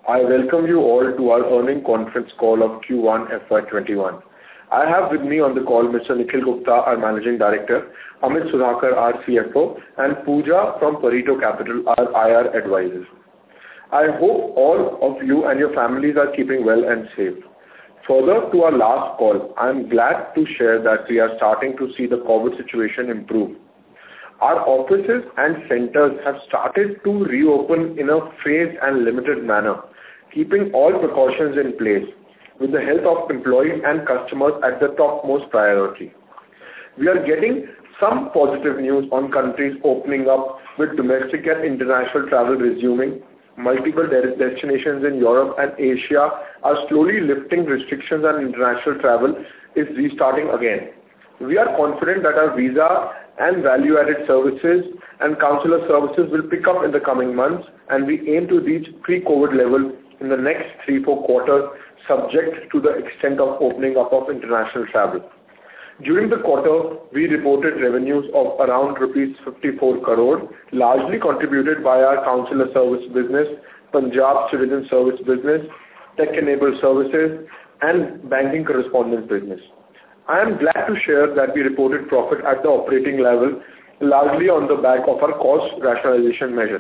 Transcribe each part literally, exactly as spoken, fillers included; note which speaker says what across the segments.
Speaker 1: I welcome you all to our earnings conference call of Q one F Y twenty-one. I have with me on the call Mister Nikhil Gupta, our Managing Director, Amit Sudhakar, our C F O, and Pooja from Pareto Capital, our I R advisors. I hope all of you and your families are keeping well and safe. Further to our last call, I am glad to share that we are starting to see the COVID situation improve. Our offices and centers have started to reopen in a phased and limited manner, keeping all precautions in place with the health of employees and customers at the topmost priority. We are getting some positive news on countries opening up with domestic and international travel resuming. Multiple destinations in Europe and Asia are slowly lifting restrictions and international travel is restarting again. We are confident that our visa and value-added services and consular services will pick up in the coming months, and we aim to reach pre-COVID level in the next three, four quarters, subject to the extent of opening up of international travel. During the quarter, we reported revenues of around rupees fifty-four crore, largely contributed by our consular service business, Punjab Citizen Service business, tech-enabled services, and banking correspondence business. I am glad to share that we reported profit at the operating level, largely on the back of our cost rationalization measures.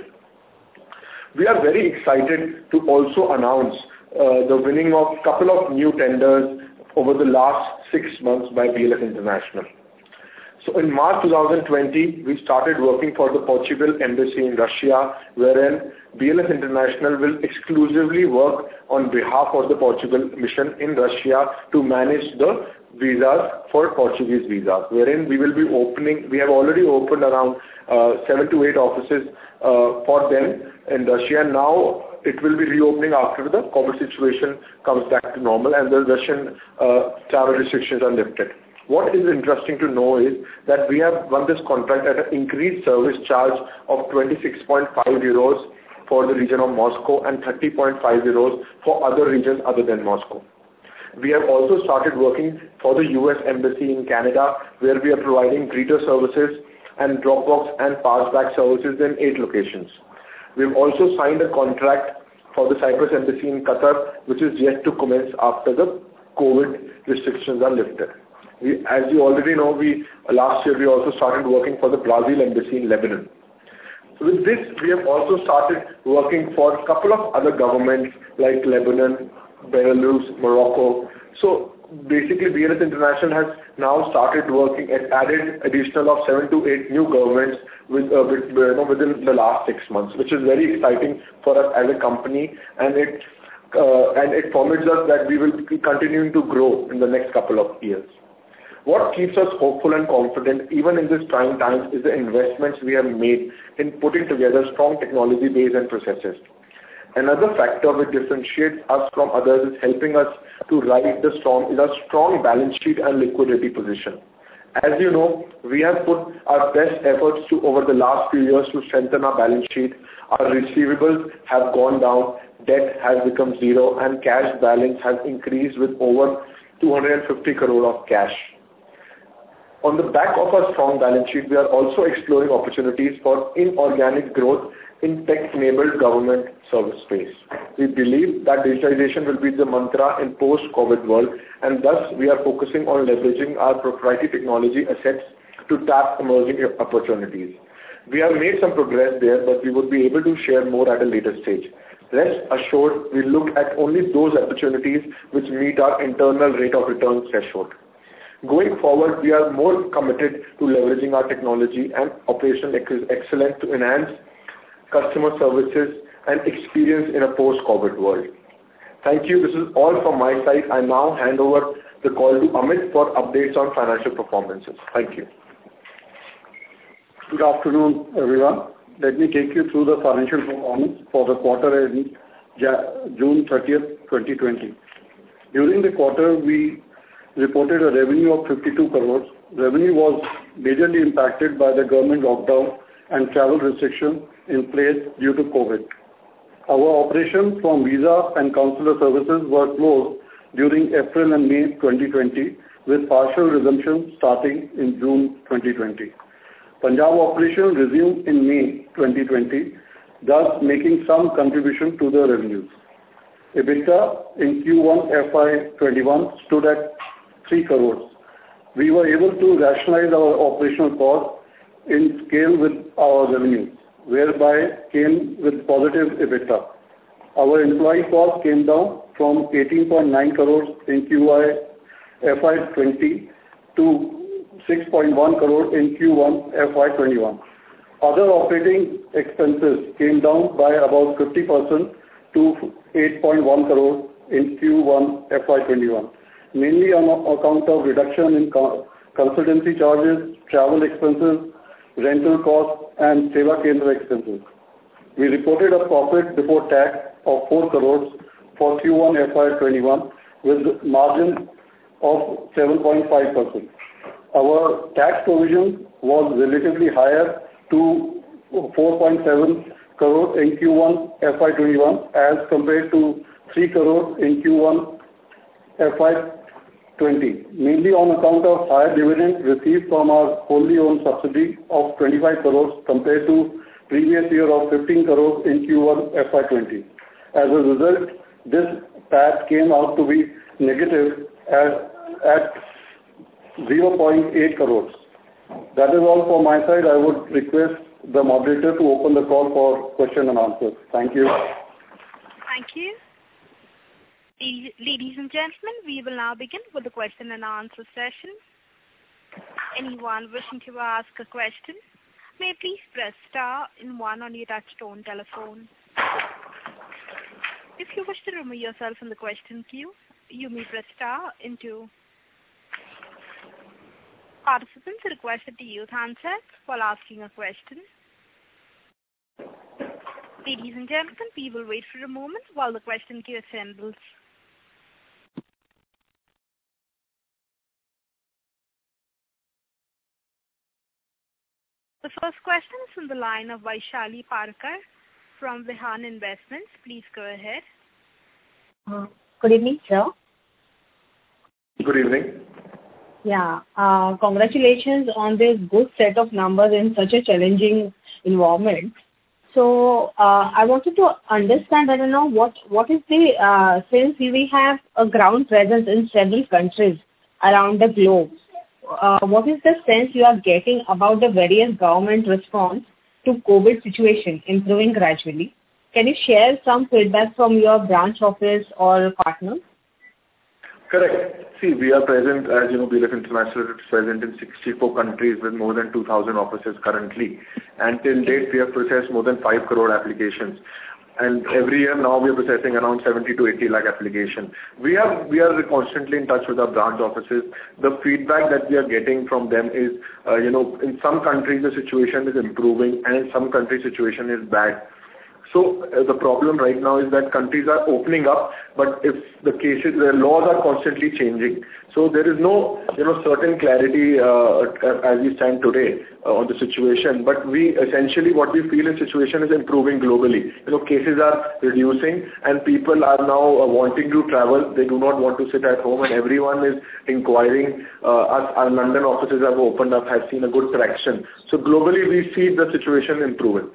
Speaker 1: We are very excited to also announce uh, the winning of a couple of new tenders over the last six months by B L S International. So in March twenty twenty, we started working for the Portugal Embassy in Russia, wherein B L S International will exclusively work on behalf of the Portugal mission in Russia to manage the visas for Portuguese visas, wherein we will be opening, we have already opened around uh, seven to eight offices uh, for them in Russia. Now it will be reopening after the COVID situation comes back to normal and the Russian uh, travel restrictions are lifted. What is interesting to know is that we have won this contract at an increased service charge of twenty-six point five euros for the region of Moscow and thirty point five euros for other regions other than Moscow. We have also started working for the U S Embassy in Canada, where we are providing greeter services and Dropbox and Passback services in eight locations. We've also signed a contract for the Cyprus Embassy in Qatar, which is yet to commence after the COVID restrictions are lifted. We, as you already know, we last year we also started working for the Brazil Embassy in Lebanon. So with this, we have also started working for a couple of other governments like Lebanon, Belarus, Morocco. So basically, B L S International has now started working and added additional of seven to eight new governments with, uh, with you know, within the last six months, which is very exciting for us as a company, and it uh, and it permits us that we will be continuing to grow in the next couple of years. What keeps us hopeful and confident even in this trying times is the investments we have made in putting together strong technology base and processes. Another factor which differentiates us from others is helping us to ride the storm is a strong balance sheet and liquidity position. As you know, we have put our best efforts to over the last few years to strengthen our balance sheet. Our receivables have gone down, debt has become zero, and cash balance has increased with over two hundred fifty crore of cash. On the back of our strong balance sheet, we are also exploring opportunities for inorganic growth in tech-enabled government service space. We believe that digitization will be the mantra in post-COVID world, and thus we are focusing on leveraging our proprietary technology assets to tap emerging opportunities. We have made some progress there, but we would be able to share more at a later stage. Rest assured, we look at only those opportunities which meet our internal rate of return threshold. Going forward, we are more committed to leveraging our technology and operational excellence to enhance customer services and experience in a post-COVID world. Thank you. This is all from my side. I now hand over the call to Amit for updates on financial performances. Thank you.
Speaker 2: Good afternoon, everyone. Let me take you through the financial performance for the quarter ending June thirtieth, twenty twenty. During the quarter, we reported a revenue of fifty-two crores. Revenue was majorly impacted by the government lockdown and travel restrictions in place due to COVID. Our operations from visa and consular services were closed during April and May twenty twenty, with partial resumption starting in June twenty twenty. Punjab operations resumed in May twenty twenty, thus making some contribution to the revenues. EBITDA in Q one F Y twenty-one stood at three crores. We were able to rationalize our operational costs in scale with our revenues, whereby came with positive EBITDA. Our employee cost came down from eighteen point nine crores in Q one F Y twenty to six point one crore in Q one F Y twenty-one. Other operating expenses came down by about fifty percent to eight point one crore in Q one F Y twenty-one, mainly on account of reduction in consultancy charges, travel expenses, rental costs, and Seva Kendra expenses. We reported a profit before tax of four crores for Q one F Y twenty-one with margin of seven point five percent. Our tax provision was relatively higher to four point seven crore in Q one F Y twenty-one as compared to three crore in Q one F Y twenty, mainly on account of higher dividends received from our wholly owned subsidiary of twenty-five crores compared to previous year of fifteen crores in Q one F Y twenty. As a result, this P A T came out to be negative at, at zero point eight crores. That is all from my side. I would request the moderator to open the call for question and answers. Thank you.
Speaker 3: Thank you. Ladies and gentlemen, we will now begin with the question and answer session. Anyone wishing to ask a question may please press star and one on your touchtone telephone. If you wish to remove yourself from the question queue, you may press star and two. Participants are requested to use handsets while asking a question. Ladies and gentlemen, we will wait for a moment while the question queue assembles. The first question is from the line of Vaishali Parkar from Vihan Investments. Please go ahead.
Speaker 4: Uh, good evening, sir.
Speaker 1: Good evening.
Speaker 4: Yeah, uh, congratulations on this good set of numbers in such a challenging environment. So uh, I wanted to understand, I don't know, what, what is the, uh, since we have a ground presence in several countries around the globe, uh, what is the sense you are getting about the various government response to COVID situation improving gradually? Can you share some feedback from your branch office or partners?
Speaker 1: Correct. See, we are present, as you know, B L F International is present in sixty-four countries with more than two thousand offices currently. And till date, we have processed more than five crore applications. And every year now we are processing around seventy to eighty lakh applications. We have, we are constantly in touch with our branch offices. The feedback that we are getting from them is, uh, you know, in some countries the situation is improving and in some countries situation is bad. So uh, the problem right now is that countries are opening up, but if the cases, the laws are constantly changing. So there is no, you know, certain clarity uh, as we stand today uh, on the situation. But we essentially what we feel is situation is improving globally. You know, cases are reducing and people are now uh, wanting to travel. They do not want to sit at home, and everyone is inquiring. Uh, our, our London offices have opened up, have seen a good traction. So globally we see the situation improving.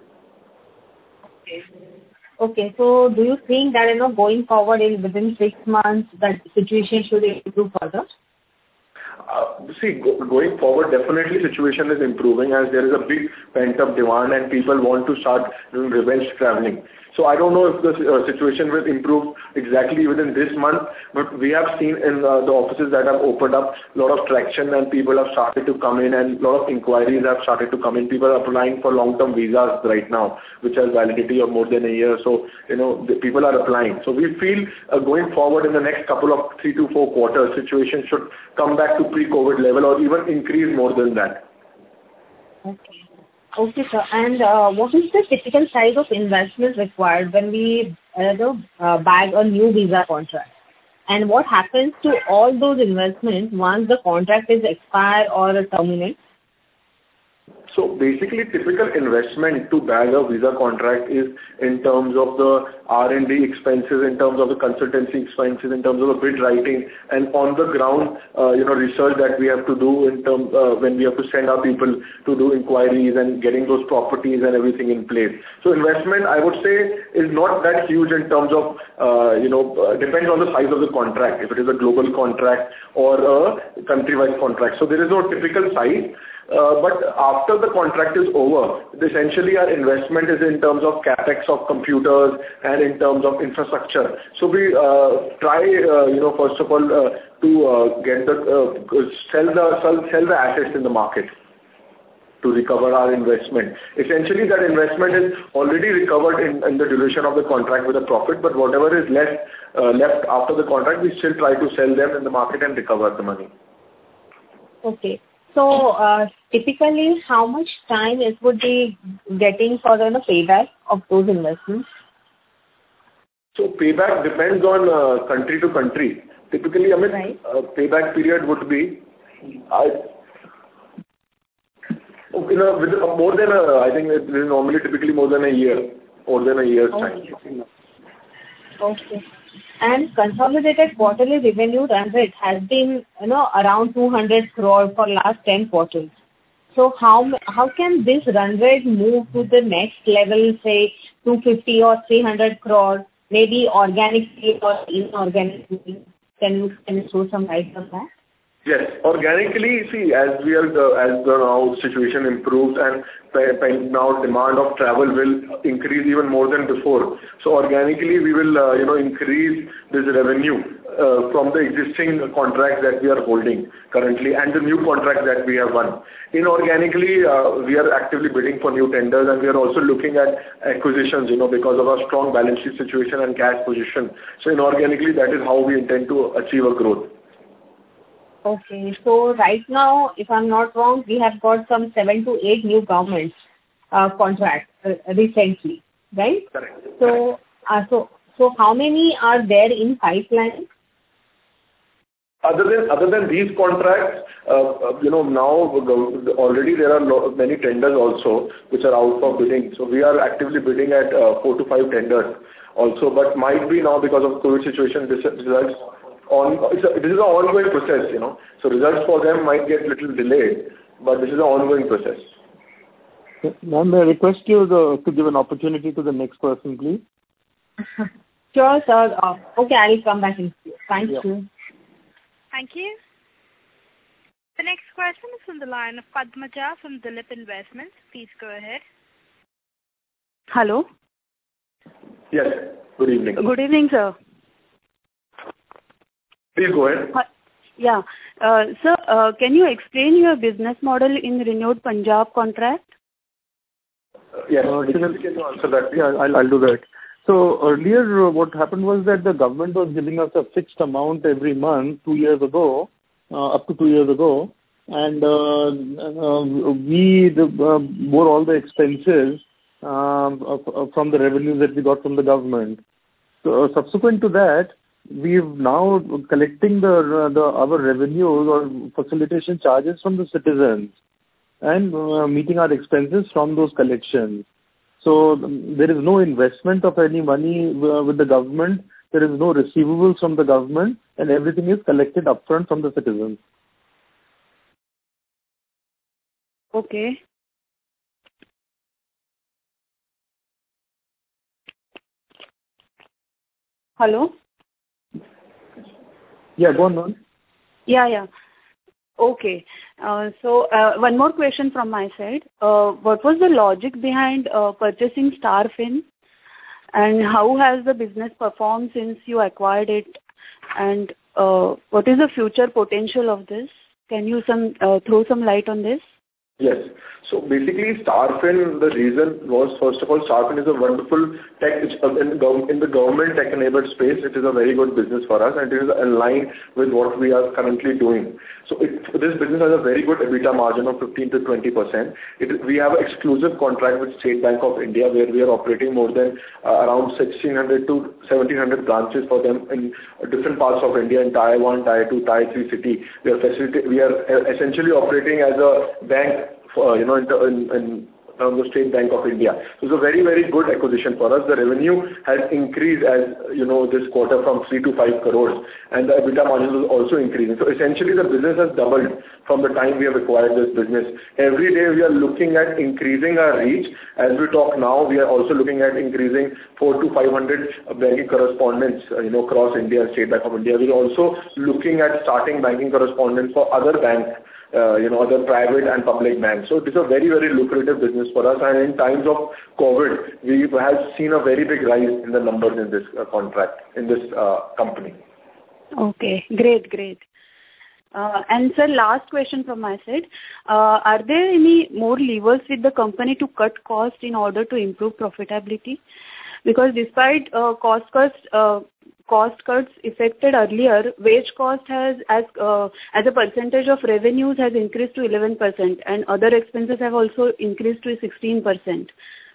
Speaker 4: Okay, so do you think that, you know, going forward in within six months that situation should improve further?
Speaker 1: Uh, see, go, going forward, definitely situation is improving as there is a big pent-up demand and people want to start doing revenge traveling. So I don't know if the uh, situation will improve exactly within this month, but we have seen in uh, the offices that have opened up a lot of traction and people have started to come in and a lot of inquiries have started to come in. People are applying for long-term visas right now, which has validity of more than a year. So, you know, the people are applying. So we feel uh, going forward in the next couple of three to four quarters, situation should come back to pre-COVID level or even increase more than that.
Speaker 4: Okay. Okay, sir. And uh, what is the typical size of investment required when we uh, uh, bag a new visa contract? And what happens to all those investments once the contract is expired or terminated?
Speaker 1: So basically, typical investment to bag a visa contract is in terms of the R and D expenses, in terms of the consultancy expenses, in terms of the bid writing, and on the ground, uh, you know, research that we have to do in terms uh, when we have to send our people to do inquiries and getting those properties and everything in place. So investment, I would say, is not that huge in terms of, uh, you know, uh, depends on the size of the contract, if it is a global contract or a country-wide contract. So there is no typical size. Uh, but after the contract is over, essentially our investment is in terms of capex of computers and in terms of infrastructure. So we uh, try, uh, you know, first of all, uh, to uh, get the uh, sell the sell, sell the assets in the market to recover our investment. Essentially, that investment is already recovered in, in the duration of the contract with a profit, but whatever is left uh, left after the contract, we still try to sell them in the market and recover the money.
Speaker 4: Okay. So, uh, typically, how much time it would be getting for the you know, payback of those investments?
Speaker 1: So, payback depends on uh, country to country. Typically, Amit, right. uh, payback period would be, uh, you know, with uh, more than a, I think it is normally typically more than a year, more than a year's
Speaker 4: okay.
Speaker 1: time.
Speaker 4: Okay. And consolidated quarterly revenue run rate has been, you know, around two hundred crore for last ten quarters. So how how can this run rate move to the next level, say two hundred fifty or three hundred crore, maybe organically or inorganically? Can you can you throw some light on that?
Speaker 1: Yes, organically, see, as we are the, as the now situation improves and now demand of travel will increase even more than before. So organically, we will, uh, you know, increase this revenue uh, from the existing contracts that we are holding currently and the new contracts that we have won. Inorganically, uh, we are actively bidding for new tenders and we are also looking at acquisitions, you know, because of our strong balance sheet situation and cash position. So inorganically, that is how we intend to achieve a growth.
Speaker 4: Okay, so right now, if I'm not wrong, we have got some seven to eight new government uh, contracts uh, recently, right?
Speaker 1: Correct.
Speaker 4: So, uh, so, so how many are there in pipeline?
Speaker 1: Other than other than these contracts, uh, you know, now already there are lo- many tenders also which are out for bidding. So we are actively bidding at uh, four to five tenders also, but might be now because of COVID situation, this results. On, it's a, this is an ongoing process, you know. So results for them might get little delayed, but this is an ongoing process.
Speaker 5: Ma'am, may I request you the, to give an opportunity to the next person, please?
Speaker 4: Sure, sir. Uh, okay, I will come back in. Thank yeah. you.
Speaker 3: Thank you. The next question is from the line of Padmaja from Dilip Investments. Please go ahead.
Speaker 6: Hello.
Speaker 1: Yes. Good evening.
Speaker 6: Good evening, sir.
Speaker 1: Please go ahead.
Speaker 6: Uh, yeah. Uh, sir, uh, can you explain your business model in renewed Punjab contract?
Speaker 1: Uh, yes. Uh, can you answer that?
Speaker 5: Yeah, I'll, I'll do that. So earlier uh, what happened was that the government was giving us a fixed amount every month two years ago, uh, up to two years ago. And uh, uh, we the, uh, bore all the expenses um, of, from the revenues that we got from the government. So uh, subsequent to that, we've now collecting the, the our revenues or facilitation charges from the citizens and uh, meeting our expenses from those collections. So um, there is no investment of any money uh, with the government. There is no receivables from the government, and everything is collected upfront from the citizens.
Speaker 6: Okay. Hello?
Speaker 5: Yeah, go on, go on.
Speaker 6: Yeah, yeah. Okay. Uh, so, uh, one more question from my side. Uh, what was the logic behind uh, purchasing Starfin, and how has the business performed since you acquired it, and uh, what is the future potential of this? Can you some uh, throw some light on this?
Speaker 1: Yes. So basically, Starfin, the reason was, first of all, Starfin is a wonderful tech, in the, in the government tech-enabled space. It is a very good business for us, and it is aligned with what we are currently doing. So it, this business has a very good EBITDA margin of fifteen to twenty percent. It, we have an exclusive contract with State Bank of India, where we are operating more than uh, around sixteen hundred to seventeen hundred branches for them in different parts of India, in Tier one, Tier two, Tier three city. We are, facilita- we are essentially operating as a bank uh, you know, in, in, in from the State Bank of India. So it's a very, very good acquisition for us. The revenue has increased as, you know, this quarter from three to five crores, and the EBITDA margin is also increasing. So essentially, the business has doubled from the time we have acquired this business. Every day, we are looking at increasing our reach. As we talk now, we are also looking at increasing four to five hundred banking correspondents, uh, you know, across India, State Bank of India. We're also looking at starting banking correspondents for other banks, Uh, you know, other private and public banks. So it is a very, very lucrative business for us. And in times of COVID, we have seen a very big rise in the numbers in this uh, contract, in this uh, company.
Speaker 6: Okay, great, great. Uh, and sir, last question from my side. Uh, are there any more levers with the company to cut cost in order to improve profitability? Because despite uh, cost cuts, uh, cost cuts effected earlier, wage cost has, as uh, as a percentage of revenues, has increased to eleven percent, and other expenses have also increased to sixteen percent.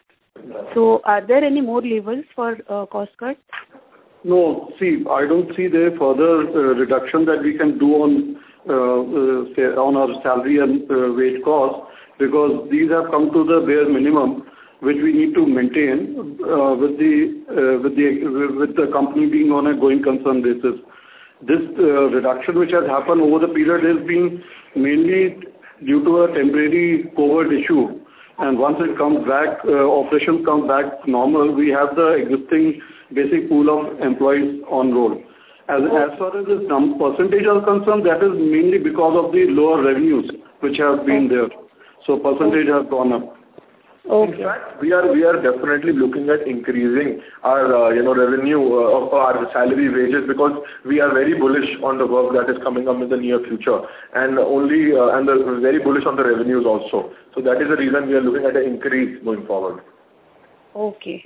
Speaker 6: So, are there any more levers for uh, cost cuts?
Speaker 2: No, see, I don't see the further uh, reduction that we can do on uh, uh, say, on our salary and uh, wage costs, because these have come to the bare minimum which we need to maintain uh, with the uh, with the with the company being on a going concern basis. This uh, reduction which has happened over the period has been mainly due to a temporary COVID issue, and once it comes back, uh, operations come back normal, we have the existing basic pool of employees on roll. As, as far as this num- percentage is concerned, that is mainly because of the lower revenues which have been there. So percentage has gone up.
Speaker 1: Okay. In fact, we are we are definitely looking at increasing our uh, you know revenue uh, of our salary wages, because we are very bullish on the work that is coming up in the near future, and only uh, and the, very bullish on the revenues also. So that is the reason we are looking at an increase going forward.
Speaker 6: Okay.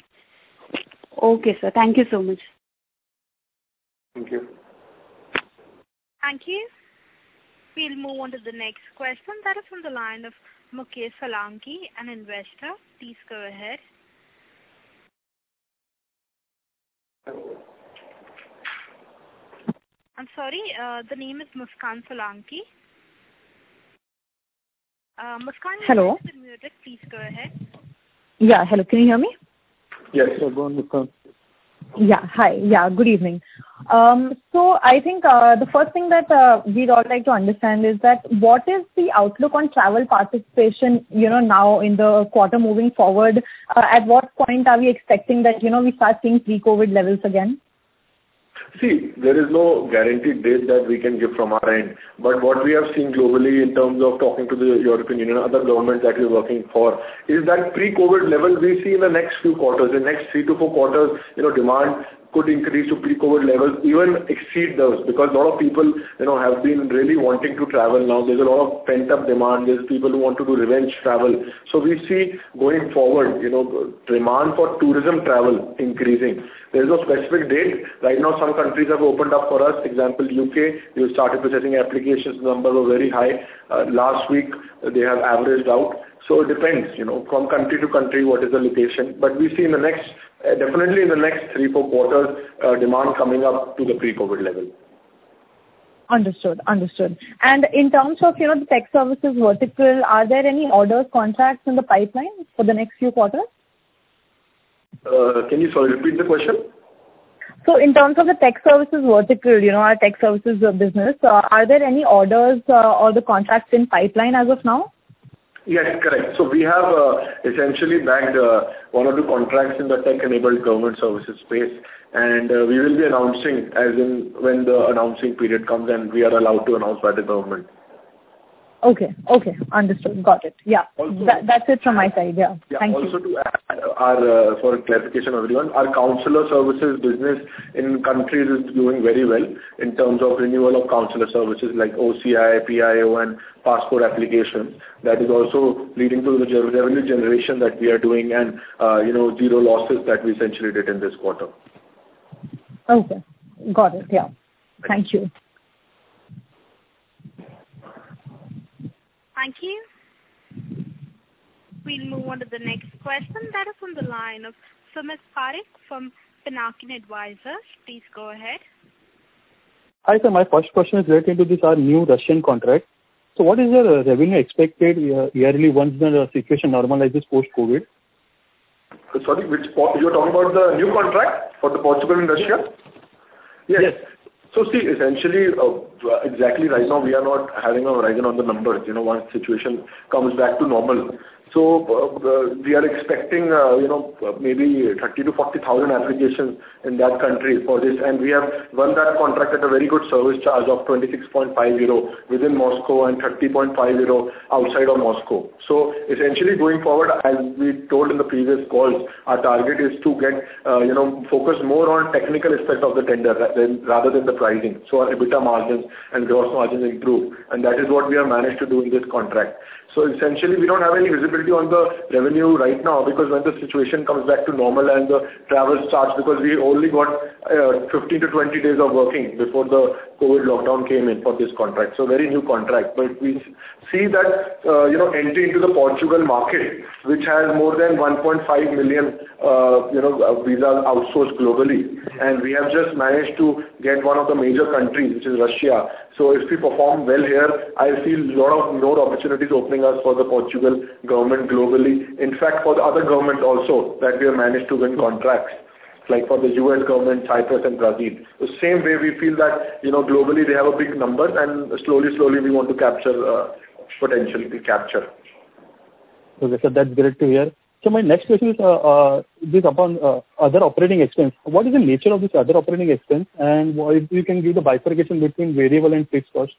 Speaker 6: Okay, sir. Thank you so much.
Speaker 1: Thank you.
Speaker 3: Thank you. We'll move on to the next question. That is from the line of Mukesh Solanki, an investor. Please go ahead. I'm sorry, uh, the name is Muskan Solanki. Uh, Muskan,
Speaker 7: hello.
Speaker 3: You are muted. Please go ahead.
Speaker 7: Yeah, hello. Can you hear me?
Speaker 1: Yes. So go on, Muskan.
Speaker 7: Yeah, hi. Yeah, good evening. Um, so I think uh, the first thing that uh, we'd all like to understand is that what is the outlook on travel participation, you know, now in the quarter moving forward? Uh, at what point are we expecting that, you know, we start seeing pre-COVID levels again?
Speaker 1: See, there is no guaranteed date that we can give from our end. But what we have seen globally in terms of talking to the European Union and other governments that we're working for is that pre-COVID level we see in the next few quarters, in the next three to four quarters, you know, demand could increase to pre-COVID levels, even exceed those, because a lot of people, you know, have been really wanting to travel now. There's a lot of pent-up demand. There's people who want to do revenge travel. So we see going forward, you know, demand for tourism travel increasing. There's no specific date. Right now, some countries have opened up for us. Example, U K, we started processing applications. The numbers were very high. Uh, last week, they have averaged out. So it depends, you know, from country to country, what is the location. But we see in the next, uh, definitely in the next three, four quarters, uh, demand coming up to the pre-COVID level.
Speaker 7: Understood, understood. And in terms of, you know, the tech services vertical, are there any orders, contracts in the pipeline for the next few quarters?
Speaker 1: Uh, can you sorry, repeat the question?
Speaker 7: So in terms of the tech services vertical, you know, our tech services business, uh, are there any orders uh, or the contracts in pipeline as of now?
Speaker 1: Yes, correct. So we have uh, essentially bagged uh, one or two contracts in the tech-enabled government services space, and uh, we will be announcing as in when the announcing period comes and we are allowed to announce by the government.
Speaker 7: Okay, okay, understood, got it. Yeah,
Speaker 1: also,
Speaker 7: that, that's it from my side. Yeah,
Speaker 1: yeah
Speaker 7: thank
Speaker 1: also
Speaker 7: you.
Speaker 1: Also to add, our uh, for clarification of everyone, our counselor services business in countries is doing very well in terms of renewal of counselor services like O C I, P I O, and passport applications. That is also leading to the revenue generation that we are doing, and uh, you know zero losses that we essentially did in this quarter.
Speaker 7: Okay, got it. Yeah, thank you.
Speaker 3: Thank you. We'll move on to the next question. That is on the line of Sumit Parekh from Pinakin Advisors. Please go ahead.
Speaker 5: Hi, sir. My first question is related to this our new Russian contract. So what is your revenue expected yearly once the situation normalizes post-COVID?
Speaker 1: Sorry, which you're talking about the new contract for the Portugal and Russia? Yes. yes. So see, essentially, uh, exactly right now we are not having a horizon on the numbers, you know, once situation comes back to normal. So uh, we are expecting, uh, you know, maybe thirty to forty thousand applications in that country for this, and we have won that contract at a very good service charge of twenty-six point five zero within Moscow and thirty point five zero outside of Moscow. So essentially, going forward, as we told in the previous calls, our target is to get, uh, you know, focus more on technical aspect of the tender rather than the pricing. So our EBITDA margins and gross margins improve, and that is what we have managed to do in this contract. So essentially, we don't have any visibility on the revenue right now, because when the situation comes back to normal and the travel starts, because we only got uh, fifteen to twenty days of working before the COVID lockdown came in for this contract. So very new contract, but we see that, uh, you know, entry into the Portugal market, which has more than one point five million, uh, you know, visas outsourced globally. And we have just managed to get one of the major countries, which is Russia. So if we perform well here, I feel a lot of more opportunities opening us for the Portugal government globally. In fact, for the other government also, that we have managed to win contracts, like for the U S government, Cyprus and Brazil. The same way we feel that, you know, globally they have a big number, and slowly, slowly we want to capture, uh, potentially capture.
Speaker 5: Okay, so that's great to hear. So my next question is uh, uh, this upon uh, other operating expense. What is the nature of this other operating expense, and if you can give the bifurcation between variable and fixed costs?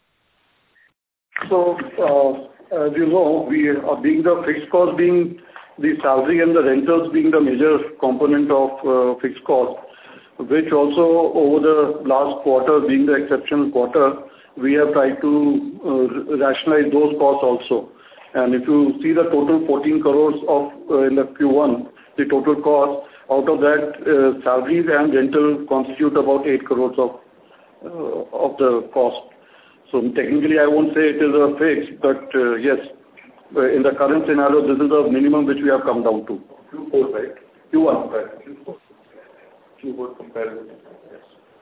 Speaker 2: So, uh, as you know, we are being the fixed cost being the salary and the rentals being the major component of uh, fixed cost, which also over the last quarter being the exceptional quarter, we have tried to uh, rationalize those costs also. And if you see the total fourteen crores of uh, in the Q one, the total cost, out of that uh, salaries and rental constitute about eight crores of uh, of the cost. So technically I won't say it is a fix, but uh, yes, uh, in the current scenario, this is the minimum which we have come down to.
Speaker 1: Q four, right?
Speaker 2: Q one.
Speaker 1: Right. Q four. Q four comparison. Yes.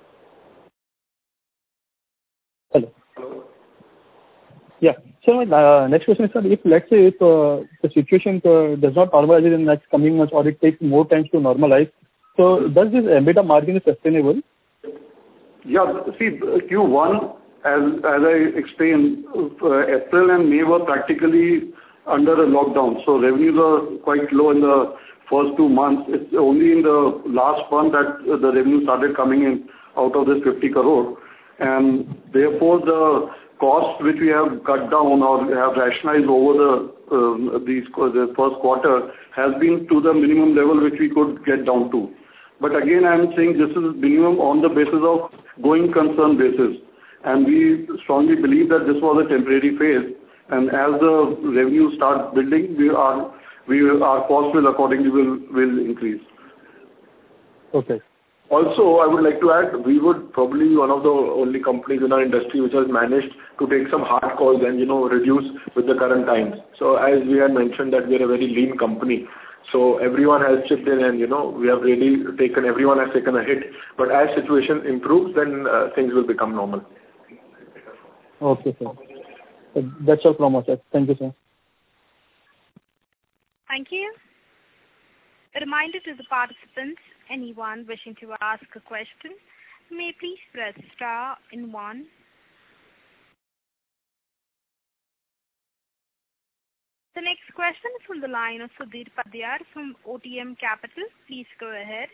Speaker 5: Hello.
Speaker 1: Hello.
Speaker 5: Yeah. So my uh, next question is, sir, if let's say if uh, the situation uh, does not normalize in the next coming months, or it takes more time to normalize, so does this EBITDA margin is sustainable?
Speaker 2: Yeah. See, Q one, as as I explained, uh, April and May were practically under a lockdown, so revenues are quite low in the first two months. It's only in the last month that uh, the revenue started coming in out of this fifty crore, and therefore the costs which we have cut down or have rationalized over the uh, these the first quarter has been to the minimum level which we could get down to. But again, I am saying this is minimum on the basis of going concern basis, and we strongly believe that this was a temporary phase. And as the revenue starts building, we are we our costs will accordingly will will increase.
Speaker 5: Okay.
Speaker 1: Also, I would like to add, we would probably be one of the only companies in our industry which has managed to take some hard calls and, you know, reduce with the current times. So as we had mentioned that we are a very lean company, so everyone has chipped in and, you know, we have really taken, everyone has taken a hit. But as situation improves, then uh, things will become normal.
Speaker 5: Okay, sir. So that's all from us, sir. Thank you, sir.
Speaker 3: Thank you. A reminder to the participants, anyone wishing to ask a question, may please press star and one. The next question is from the line of Sudhir Padiyar from O T M Capital. Please go ahead.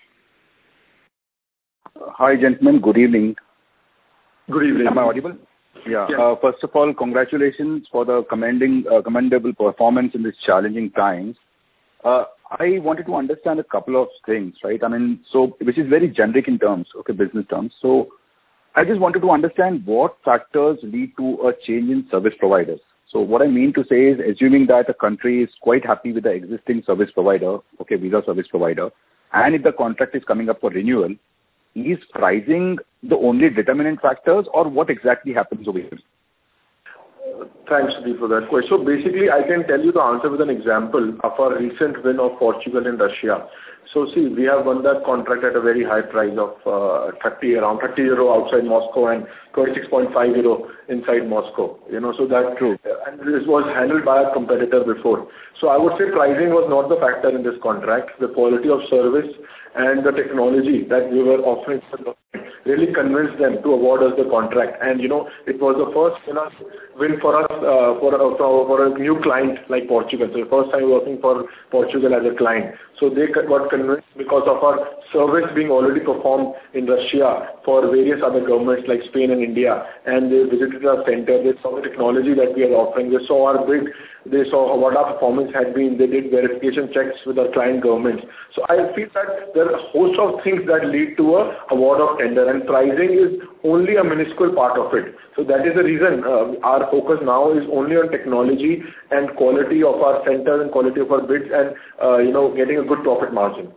Speaker 8: Hi, gentlemen. Good evening.
Speaker 1: Good evening.
Speaker 8: Am I audible? Yeah.
Speaker 1: Yeah.
Speaker 8: Uh, first of all, congratulations for the commending, uh, commendable performance in these challenging times. Uh, I wanted to understand a couple of things, right? I mean, so which is very generic in terms, okay, business terms. So I just wanted to understand what factors lead to a change in service providers. So what I mean to say is, assuming that a country is quite happy with the existing service provider, okay, visa service provider, and if the contract is coming up for renewal, is pricing the only determinant factors, or what exactly happens over here?
Speaker 1: Thanks, Sudeep, for that question. So basically, I can tell you the answer with an example of our recent win of Portugal in Russia. So see, we have won that contract at a very high price of uh, thirty, around thirty euro outside Moscow and twenty-six point five euro inside Moscow. You know, so that true. And this was handled by a competitor before. So I would say pricing was not the factor in this contract. The quality of service and the technology that we were offering really convinced them to award us the contract. And you know, it was the first you know, win for us uh, for, a, for a new client like Portugal. So the first time working for Portugal as a client. So they got convinced because of our service being already performed in Russia for various other governments like Spain and India. And they visited our center. They saw the technology that we are offering. They saw our bid. They saw what our performance had been. They did verification checks with our client governments. So I feel that there are a host of things that lead to a award of tender, and pricing is only a minuscule part of it. So that is the reason uh, our focus now is only on technology and quality of our centers and quality of our bids, and uh, you know, getting a good profit margin.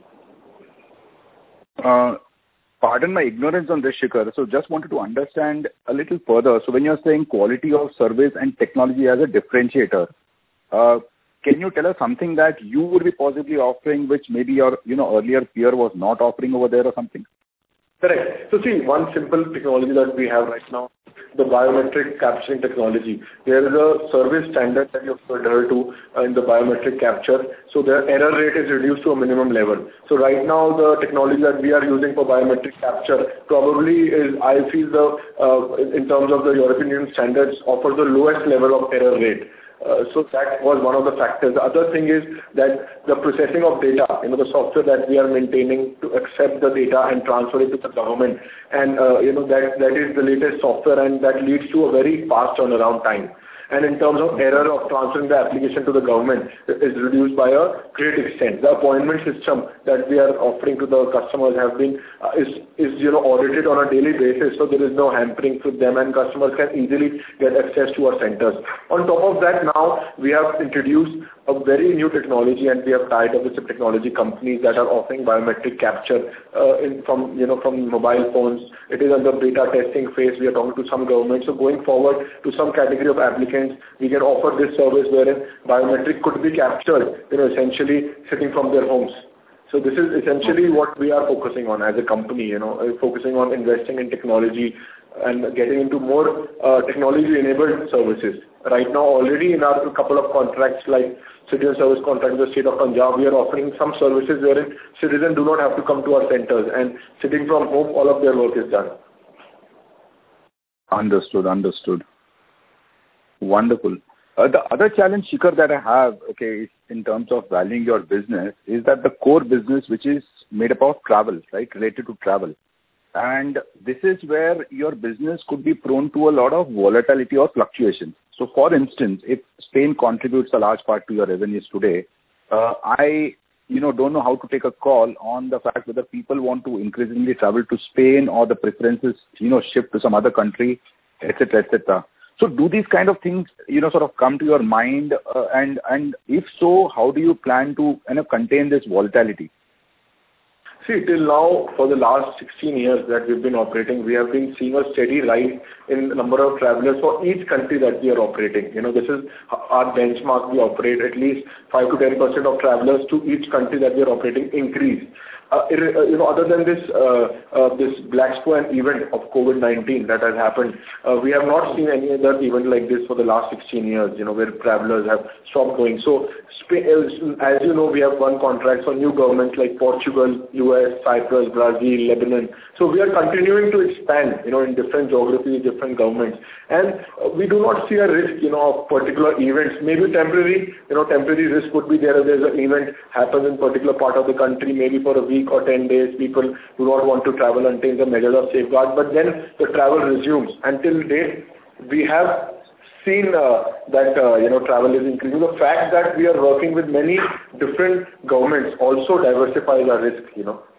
Speaker 8: Uh, pardon my ignorance on this, Shikhar. So just wanted to understand a little further. So when you're saying quality of service and technology as a differentiator, uh, can you tell us something that you would be possibly offering which maybe your you know earlier peer was not offering over there or something?
Speaker 1: Correct. So see, one simple technology that we have right now, the biometric capturing technology. There is a service standard that you have to adhere to uh, in the biometric capture. So the error rate is reduced to a minimum level. So right now, the technology that we are using for biometric capture probably is, I feel, the uh, in terms of the European Union standards, offers the lowest level of error rate. Uh, so that was one of the factors. The other thing is that the processing of data, you know, the software that we are maintaining to accept the data and transfer it to the government, and uh, you know that that is the latest software, and that leads to a very fast turnaround time. And in terms of error of transferring the application to the government, is reduced by a great extent. The appointment system that we are offering to the customers have been uh, is is you know audited on a daily basis, so there is no hampering to them, and customers can easily get access to our centers. On top of that, now we have introduced a very new technology, and we have tied up with some technology companies that are offering biometric capture uh, in from you know from mobile phones. It is under beta testing phase. We are talking to some governments. So going forward, to some category of applicants, we can offer this service wherein biometric could be captured, you know, essentially sitting from their homes. So this is essentially what we are focusing on as a company, you know, focusing on investing in technology and getting into more uh, technology-enabled services. Right now, already in our couple of contracts like citizen service contract with the state of Punjab, we are offering some services wherein citizens do not have to come to our centers, and sitting from home, all of their work is done.
Speaker 8: Understood, understood. Wonderful. Uh, the other challenge, Shikhar, that I have, okay, in terms of valuing your business, is that the core business, which is made up of travel, right, related to travel. And this is where your business could be prone to a lot of volatility or fluctuations. So, for instance, if Spain contributes a large part to your revenues today, uh, I, you know, don't know how to take a call on the fact whether people want to increasingly travel to Spain or the preferences, you know, shift to some other country, et cetera, et cetera. So do these kind of things, you know, sort of come to your mind? Uh, and, and if so, how do you plan to, you know, contain this volatility?
Speaker 1: See, till now, for the last sixteen years that we've been operating, we have been seeing a steady rise in the number of travelers for each country that we are operating. You know, this is our benchmark. We operate at least five to ten percent of travelers to each country that we are operating increase. Uh, you know, other than this uh, uh, this Black Swan event of COVID nineteen that has happened, uh, we have not seen any other event like this for the last sixteen years, you know, where travelers have stopped going. So, as you know, we have won contracts for new governments like Portugal, U S, Cyprus, Brazil, Lebanon. So we are continuing to expand, you know, in different geographies, different governments. And uh, we do not see a risk, you know, of particular events. Maybe temporary, you know, temporary risk would be there if there's an event happens in particular part of the country, maybe for a week or ten days, people do not want to travel and take the measures of safeguard, but then the travel resumes. Until date, we have seen uh, that, uh, you know, travel is increasing. The fact that we are working with many different governments also diversifies our risk, you know.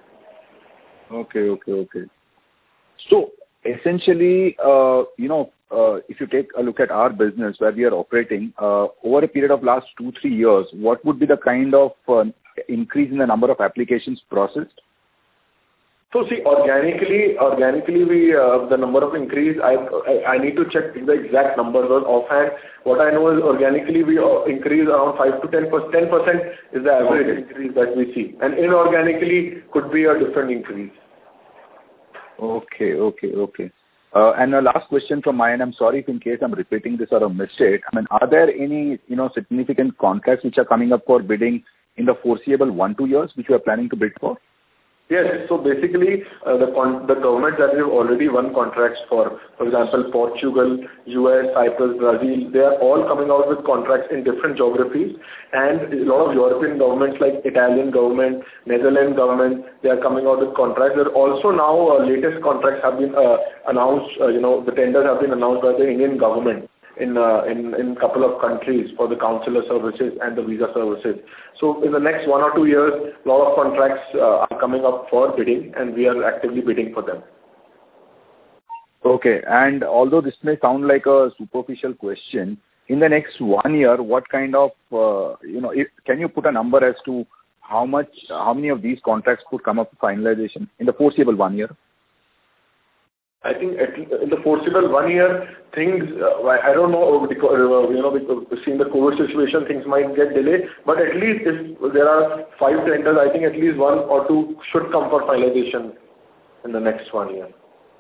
Speaker 8: Okay, okay, okay. So, essentially, uh, you know, uh, if you take a look at our business where we are operating, uh, over a period of last two, three years, what would be the kind of uh, increase in the number of applications processed?
Speaker 1: So see, organically, organically, we uh, the number of increase. I, I I need to check the exact numbers offhand. What I know is organically we uh, increase around five to ten percent. Ten percent is the average okay. increase that we see, and inorganically could be a different increase.
Speaker 8: Okay, okay, okay. Uh, and a last question from my end. I'm sorry if in case I'm repeating this or I missed it. I mean, are there any you know significant contracts which are coming up for bidding in the foreseeable one two years, which you are planning to bid for?
Speaker 1: Yes. So basically, uh, the con- the government that we've already won contracts for, for example, Portugal, U S, Cyprus, Brazil, they are all coming out with contracts in different geographies. And a lot of European governments like Italian government, Netherlands government, they are coming out with contracts. There are also now uh, latest contracts have been uh, announced, uh, you know, the tenders have been announced by the Indian government in uh, in in couple of countries for the consular services and the visa services. So in the next one or two years, a lot of contracts uh, are coming up for bidding, and we are actively bidding for them.
Speaker 8: Okay. And although this may sound like a superficial question, in the next one year, what kind of, uh, you know, if, can you put a number as to how much, how many of these contracts could come up for finalization in the foreseeable one year?
Speaker 1: I think at, in the foreseeable one year, things, uh, I don't know, because, uh, you know, because seeing the COVID situation, things might get delayed, but at least if there are five tenders, I think at least one or two should come for finalization in the next one year.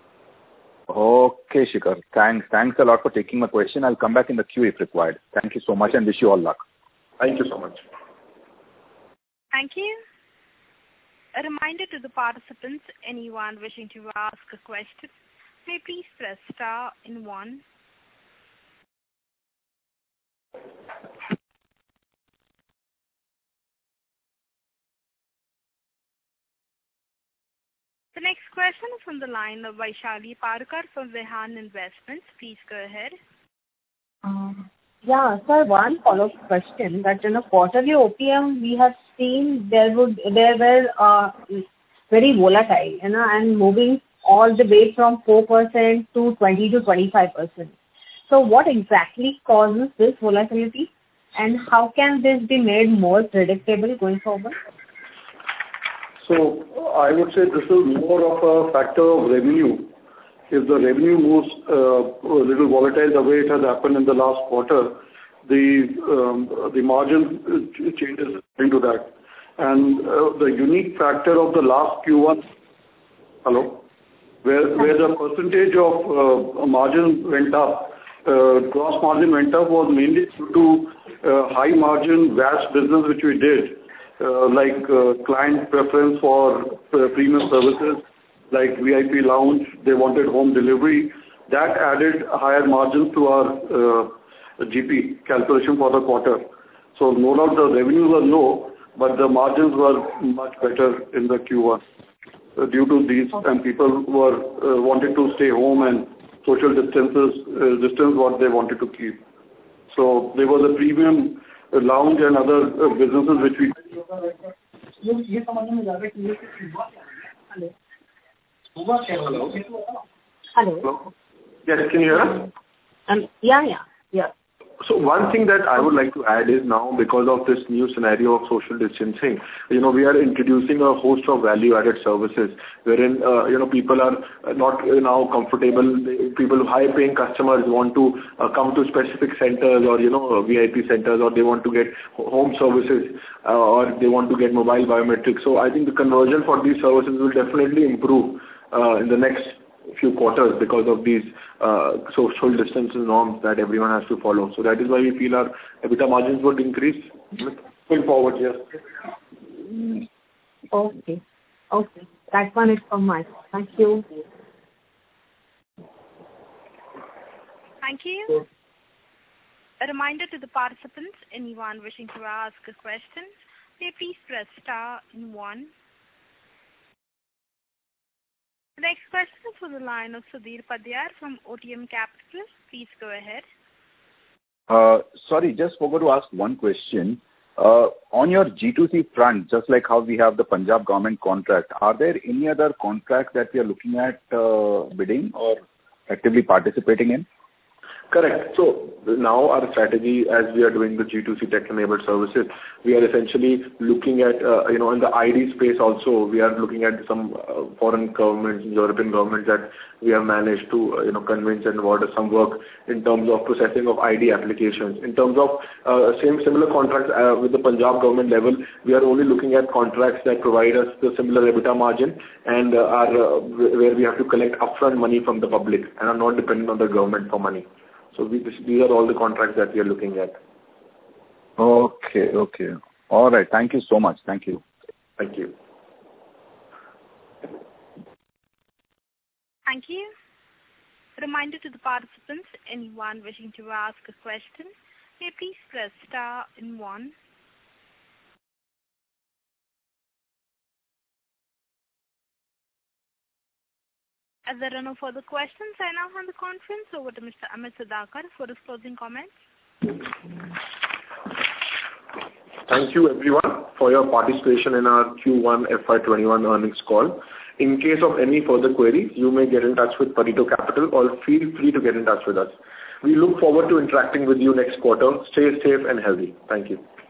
Speaker 8: Okay, Shikhar. Thanks. Thanks a lot for taking my question. I'll come back in the queue if required. Thank you so much and wish you all luck.
Speaker 1: Thank you so much.
Speaker 3: Thank you. A reminder to the participants, anyone wishing to ask a question, may please press star in one. The next question is from the line of Vaishali Parkar from Vehan Investments. Please go ahead.
Speaker 4: Um, yeah, sir, one follow-up question that in a quarterly O P M we have seen there would there were uh, very volatile, you know, and moving all the way from four percent to twenty to twenty-five percent. So what exactly causes this volatility, and how can this be made more predictable going forward?
Speaker 2: So I would say this is more of a factor of revenue. If the revenue moves uh, a little volatile the way it has happened in the last quarter, the um, the margin changes into that. And uh, the unique factor of the last Q one, hello? Where, where the percentage of uh, margin went up, uh, gross margin went up was mainly due to uh, high margin V A S business which we did, uh, like uh, client preference for uh, premium services, like V I P lounge, they wanted home delivery. That added higher margins to our uh, G P calculation for the quarter. So no doubt the revenues were low, but the margins were much better in the Q one. Uh, due to these, okay. And people were uh, wanted to stay home and social distances uh, distance what they wanted to keep. So there was a premium uh, lounge and other uh, businesses which we.
Speaker 4: Hello. Hello.
Speaker 1: Hello. Yes, can you hear us?
Speaker 4: Um, yeah, yeah, yeah.
Speaker 1: So one thing that I would like to add is now, because of this new scenario of social distancing, you know, we are introducing a host of value-added services wherein, uh, you know, people are not now comfortable. People, high-paying customers want to uh, come to specific centers or, you know, V I P centers, or they want to get home services uh, or they want to get mobile biometrics. So I think the conversion for these services will definitely improve uh, in the next few quarters because of these uh, social distancing norms that everyone has to follow. So that is why we feel our EBITDA margins would increase going forward, yes.
Speaker 4: Okay. Okay. That one is from my side. Thank you.
Speaker 3: Thank you. A reminder to the participants, anyone wishing to ask a question, may please press star and one. The next question is from the line of Sudhir Padiyar from O T M Capital. Please go ahead.
Speaker 8: Uh, sorry, just forgot to ask one question. Uh, on your G two C front, just like how we have the Punjab government contract, are there any other contracts that we are looking at uh, bidding or actively participating in?
Speaker 1: Correct. So now our strategy, as we are doing the G two C tech-enabled services, we are essentially looking at, uh, you know, in the I D space also, we are looking at some uh, foreign governments, European governments that we have managed to, uh, you know, convince and order some work in terms of processing of I D applications. In terms of uh, same similar contracts uh, with the Punjab government level, we are only looking at contracts that provide us the similar EBITDA margin and uh, are uh, where we have to collect upfront money from the public and are not dependent on the government for money. So we, this, these are all the contracts that we are looking at.
Speaker 8: Okay, okay. All right. Thank you so much. Thank you.
Speaker 1: Thank you.
Speaker 3: Thank you. Reminder to the participants, anyone wishing to ask a question, may please press star and one. As there are no further questions, I now hand the conference over to Mister Amit Sudhakar for his closing comments.
Speaker 1: Thank you everyone for your participation in our Q one F Y twenty-one earnings call. In case of any further queries, you may get in touch with Pareto Capital or feel free to get in touch with us. We look forward to interacting with you next quarter. Stay safe and healthy. Thank you.